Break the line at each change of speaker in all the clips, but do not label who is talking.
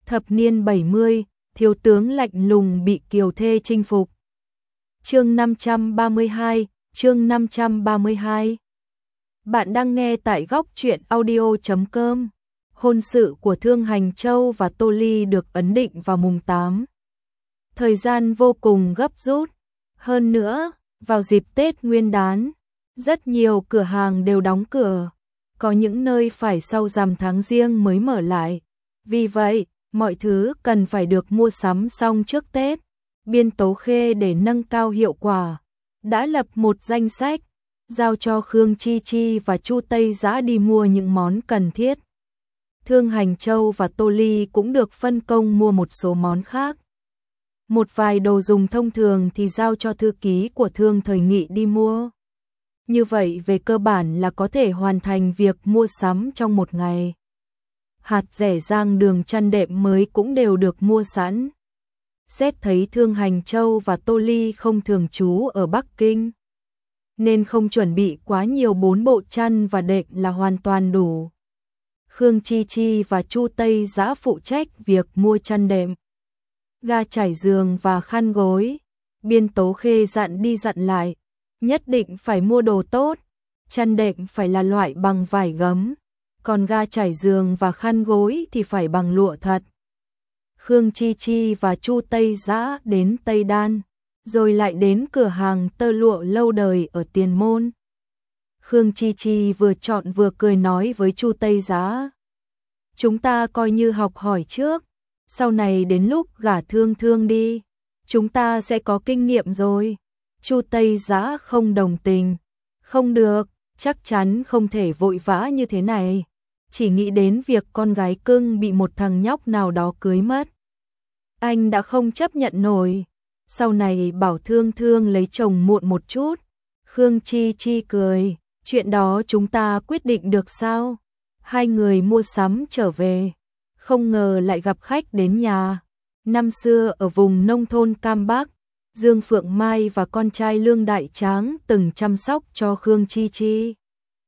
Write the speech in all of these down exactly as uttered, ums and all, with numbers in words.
Thập niên bảy mươi, thiếu tướng lạnh lùng bị kiều thê chinh phục. Chương năm trăm ba mươi hai, chương năm trăm ba mươi hai. Bạn đang nghe tại góc truyện audio chấm com. Hôn sự của Thương Hành Châu và Tô Ly được ấn định vào mùng tám. Thời gian vô cùng gấp rút. Hơn nữa, vào dịp Tết Nguyên đán, rất nhiều cửa hàng đều đóng cửa. Có những nơi phải sau rằm tháng Giêng mới mở lại. Vì vậy, mọi thứ cần phải được mua sắm xong trước Tết. Biên Tố Khê để nâng cao hiệu quả, đã lập một danh sách, giao cho Khương Chi Chi và Chu Tây Dã đi mua những món cần thiết. Thương Hành Châu và Tô Ly cũng được phân công mua một số món khác. Một vài đồ dùng thông thường thì giao cho thư ký của Thương Thời Nghị đi mua. Như vậy về cơ bản là có thể hoàn thành việc mua sắm trong một ngày. Hạt rẻ rang đường chăn đệm mới cũng đều được mua sẵn. Xét thấy Thương Hành Châu và Tô Ly không thường trú ở Bắc Kinh, nên không chuẩn bị quá nhiều, bốn bộ chăn và đệm là hoàn toàn đủ. Khương Chi Chi và Chu Tây Dã phụ trách việc mua chăn đệm, ga trải giường và khăn gối. Biên Tố Khê dặn đi dặn lại, nhất định phải mua đồ tốt, chăn đệm phải là loại bằng vải gấm, còn ga trải giường và khăn gối thì phải bằng lụa thật. Khương Chi Chi và Chu Tây Dã đến Tây Đan, rồi lại đến cửa hàng tơ lụa lâu đời ở Tiền Môn. Khương Chi Chi vừa chọn vừa cười nói với Chu Tây Dã: "Chúng ta coi như học hỏi trước, sau này đến lúc gả Thương Thương đi, chúng ta sẽ có kinh nghiệm rồi." Chu Tây Dã không đồng tình: "Không được, chắc chắn không thể vội vã như thế này. Chỉ nghĩ đến việc con gái cưng bị một thằng nhóc nào đó cưới mất, anh đã không chấp nhận nổi. Sau này bảo Thương Thương lấy chồng muộn một chút." Khương Chi Chi cười: "Chuyện đó chúng ta quyết định được sao?" Hai người mua sắm trở về, không ngờ lại gặp khách đến nhà. Năm xưa ở vùng nông thôn Cam Bắc, Dương Phượng Mai và con trai Lương Đại Tráng từng chăm sóc cho Khương Chi Chi.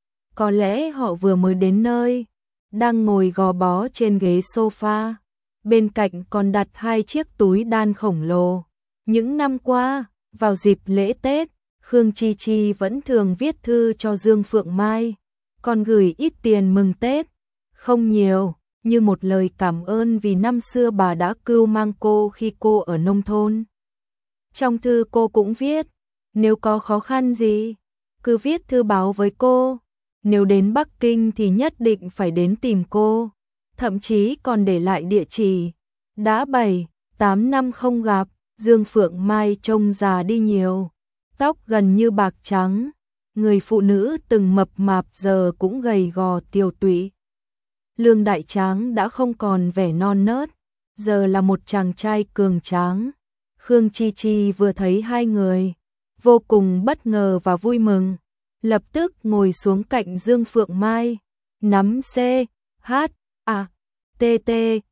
Có lẽ họ vừa mới đến nơi, đang ngồi gò bó trên ghế sofa, bên cạnh còn đặt hai chiếc túi đan khổng lồ. Những năm qua, vào dịp lễ Tết, Khương Chi Chi vẫn thường viết thư cho Dương Phượng Mai, còn gửi ít tiền mừng Tết, không nhiều, như một lời cảm ơn vì năm xưa bà đã cưu mang cô khi cô ở nông thôn. Trong thư cô cũng viết, nếu có khó khăn gì, cứ viết thư báo với cô. Nếu đến Bắc Kinh thì nhất định phải đến tìm cô, thậm chí còn để lại địa chỉ. Đã bảy, tám năm không gặp, Dương Phượng Mai trông già đi nhiều, tóc gần như bạc trắng, người phụ nữ từng mập mạp giờ cũng gầy gò tiều tụy. Lương Đại Tráng đã không còn vẻ non nớt, giờ là một chàng trai cường tráng. Khương Chi Chi vừa thấy hai người, vô cùng bất ngờ và vui mừng, lập tức ngồi xuống cạnh Dương Phượng Mai, nắm C, H, A, T, T,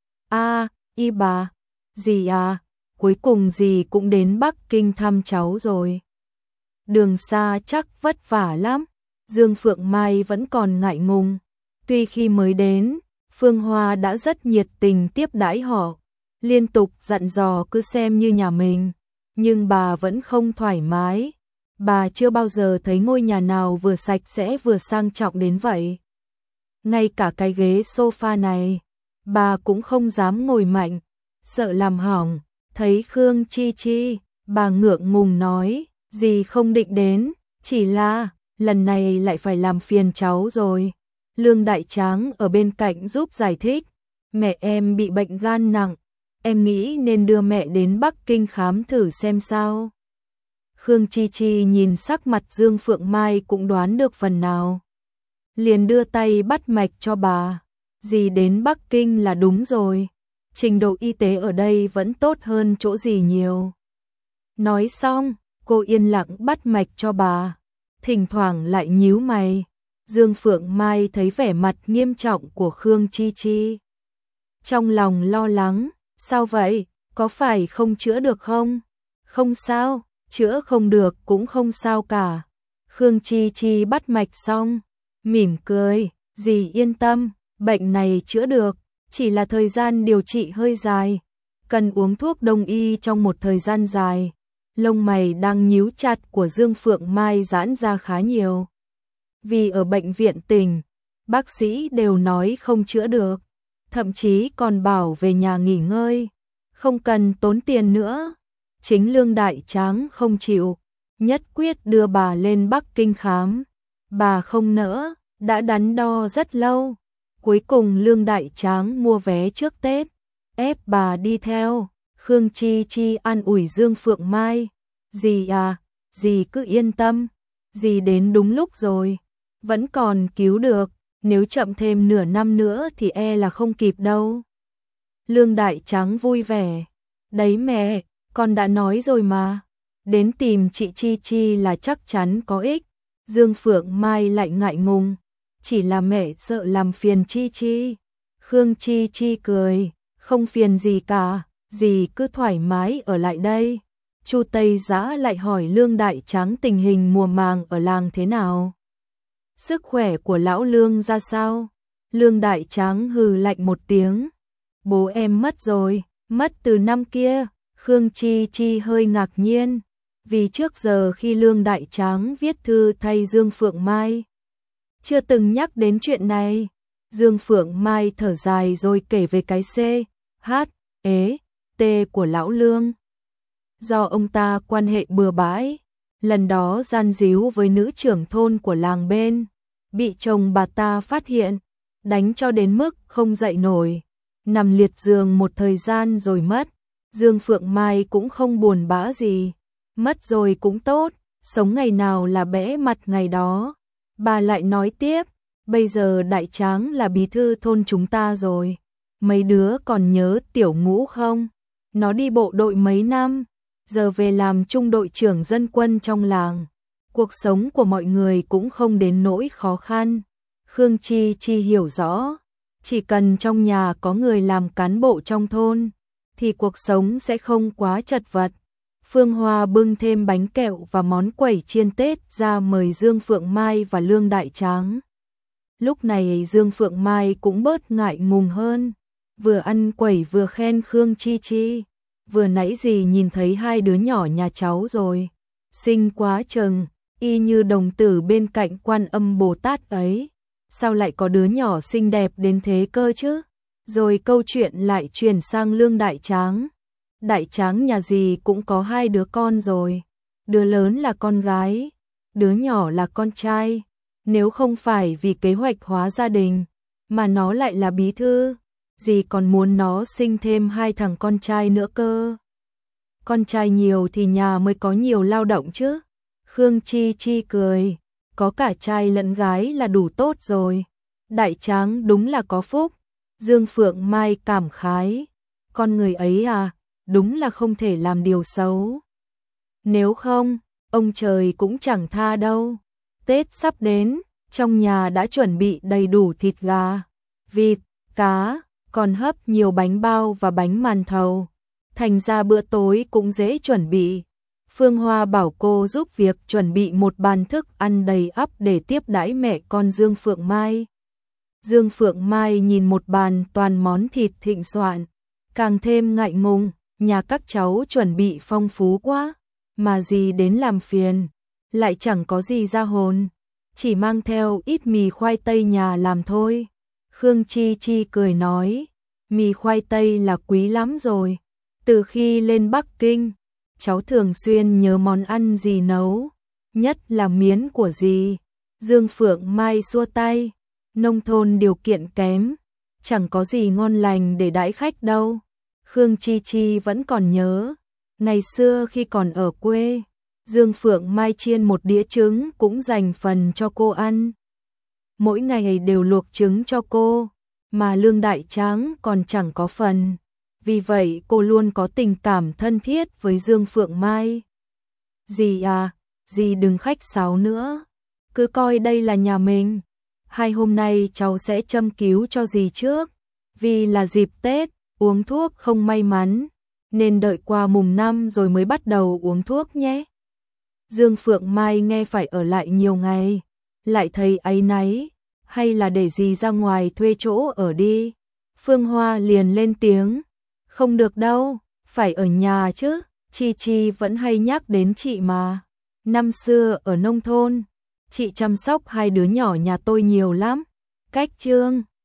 A, Y bà. "Dì à, cuối cùng dì cũng đến Bắc Kinh thăm cháu rồi. Đường xa chắc vất vả lắm." Dương Phượng Mai vẫn còn ngại ngùng. Tuy khi mới đến, Phương Hoa đã rất nhiệt tình tiếp đãi họ, liên tục dặn dò cứ xem như nhà mình, nhưng bà vẫn không thoải mái. Bà chưa bao giờ thấy ngôi nhà nào vừa sạch sẽ vừa sang trọng đến vậy. Ngay cả cái ghế sofa này, bà cũng không dám ngồi mạnh, sợ làm hỏng. Thấy Khương Chi Chi, bà ngượng ngùng nói: "Dì không định đến, chỉ là lần này lại phải làm phiền cháu rồi." Lương Đại Tráng ở bên cạnh giúp giải thích: "Mẹ em bị bệnh gan nặng, em nghĩ nên đưa mẹ đến Bắc Kinh khám thử xem sao." Khương Chi Chi nhìn sắc mặt Dương Phượng Mai cũng đoán được phần nào, liền đưa tay bắt mạch cho bà. "Dì đến Bắc Kinh là đúng rồi, trình độ y tế ở đây vẫn tốt hơn chỗ dì nhiều." Nói xong, cô yên lặng bắt mạch cho bà, thỉnh thoảng lại nhíu mày. Dương Phượng Mai thấy vẻ mặt nghiêm trọng của Khương Chi Chi, trong lòng lo lắng: "Sao vậy, có phải không chữa được không?" "Không sao, chữa không được cũng không sao cả." Khương Chi Chi bắt mạch xong, mỉm cười: "Dì yên tâm, bệnh này chữa được, chỉ là thời gian điều trị hơi dài, cần uống thuốc đông y trong một thời gian dài. Lông mày đang nhíu chặt của Dương Phượng Mai giãn ra khá nhiều. Vì ở bệnh viện tỉnh, bác sĩ đều nói không chữa được, thậm chí còn bảo về nhà nghỉ ngơi, không cần tốn tiền nữa. Chính Lương Đại Tráng không chịu, nhất quyết đưa bà lên Bắc Kinh khám. Bà không nỡ, đã đắn đo rất lâu. Cuối cùng Lương Đại Tráng mua vé trước Tết, ép bà đi theo. Khương Chi Chi an ủi Dương Phượng Mai, dì à, dì cứ yên tâm, dì đến đúng lúc rồi, vẫn còn cứu được, nếu chậm thêm nửa năm nữa thì e là không kịp đâu. Lương Đại Tráng vui vẻ, đấy mẹ, con đã nói rồi mà, đến tìm chị Chi Chi là chắc chắn có ích. Dương Phượng Mai lại ngại ngùng, chỉ là mẹ sợ làm phiền Chi Chi. Khương Chi Chi cười, không phiền gì cả, dì cứ thoải mái ở lại đây. Chu Tây Giã lại hỏi Lương Đại Tráng tình hình mùa màng ở làng thế nào, sức khỏe của lão Lương ra sao. Lương Đại Tráng hừ lạnh một tiếng, bố em mất rồi, mất từ năm kia. Khương Chi Chi hơi ngạc nhiên, vì trước giờ khi Lương Đại Tráng viết thư thay Dương Phượng Mai, chưa từng nhắc đến chuyện này. Dương Phượng Mai thở dài rồi kể về cái C, H, ế, T của lão Lương. Do ông ta quan hệ bừa bãi, lần đó gian díu với nữ trưởng thôn của làng bên, bị chồng bà ta phát hiện, đánh cho đến mức không dậy nổi, nằm liệt giường một thời gian rồi mất. Dương Phượng Mai cũng không buồn bã gì, mất rồi cũng tốt, sống ngày nào là bẽ mặt ngày đó. Bà lại nói tiếp, bây giờ Đại Tráng là bí thư thôn chúng ta rồi, mấy đứa còn nhớ Tiểu Ngũ không? Nó đi bộ đội mấy năm, giờ về làm trung đội trưởng dân quân trong làng. Cuộc sống của mọi người cũng không đến nỗi khó khăn. Khương Chi Chi hiểu rõ, chỉ cần trong nhà có người làm cán bộ trong thôn, thì cuộc sống sẽ không quá chật vật. Phương Hoa bưng thêm bánh kẹo và món quẩy chiên Tết ra mời Dương Phượng Mai và Lương Đại Tráng. Lúc này Dương Phượng Mai cũng bớt ngại ngùng hơn, vừa ăn quẩy vừa khen Khương Chi Chi, vừa nãy dì nhìn thấy hai đứa nhỏ nhà cháu rồi, xinh quá chừng, y như đồng tử bên cạnh Quan Âm Bồ Tát ấy, sao lại có đứa nhỏ xinh đẹp đến thế cơ chứ? Rồi câu chuyện lại chuyển sang Lương Đại Tráng. Đại Tráng nhà dì cũng có hai đứa con rồi, đứa lớn là con gái, đứa nhỏ là con trai. Nếu không phải vì kế hoạch hóa gia đình, mà nó lại là bí thư, dì còn muốn nó sinh thêm hai thằng con trai nữa cơ. Con trai nhiều thì nhà mới có nhiều lao động chứ. Khương Chi Chi cười, có cả trai lẫn gái là đủ tốt rồi. Đại Tráng đúng là có phúc. Dương Phượng Mai cảm khái, con người ấy à, đúng là không thể làm điều xấu. Nếu không, ông trời cũng chẳng tha đâu. Tết sắp đến, trong nhà đã chuẩn bị đầy đủ thịt gà, vịt, cá, còn hấp nhiều bánh bao và bánh màn thầu. Thành ra bữa tối cũng dễ chuẩn bị. Phương Hoa bảo cô giúp việc chuẩn bị một bàn thức ăn đầy ắp để tiếp đãi mẹ con Dương Phượng Mai. Dương Phượng Mai nhìn một bàn toàn món thịt thịnh soạn, càng thêm ngại ngùng, nhà các cháu chuẩn bị phong phú quá, mà dì đến làm phiền, lại chẳng có gì ra hồn, chỉ mang theo ít mì khoai tây nhà làm thôi. Khương Chi Chi cười nói, mì khoai tây là quý lắm rồi, từ khi lên Bắc Kinh, cháu thường xuyên nhớ món ăn dì nấu, nhất là miến của dì. Dương Phượng Mai xua tay, nông thôn điều kiện kém, chẳng có gì ngon lành để đãi khách đâu. Khương Chi Chi vẫn còn nhớ, ngày xưa khi còn ở quê, Dương Phượng Mai chiên một đĩa trứng cũng dành phần cho cô ăn. Mỗi ngày đều luộc trứng cho cô, mà Lương Đại Tráng còn chẳng có phần. Vì vậy cô luôn có tình cảm thân thiết với Dương Phượng Mai. Dì à, dì đừng khách sáo nữa, cứ coi đây là nhà mình. Hai hôm nay cháu sẽ châm cứu cho dì trước, vì là dịp Tết, uống thuốc không may mắn, nên đợi qua mùng năm rồi mới bắt đầu uống thuốc nhé. Dương Phượng Mai nghe phải ở lại nhiều ngày, lại thấy áy náy, hay là để dì ra ngoài thuê chỗ ở đi. Phương Hoa liền lên tiếng, không được đâu, phải ở nhà chứ, Chi Chi vẫn hay nhắc đến chị mà. Năm xưa ở nông thôn, chị chăm sóc hai đứa nhỏ nhà tôi nhiều lắm. Cách Chương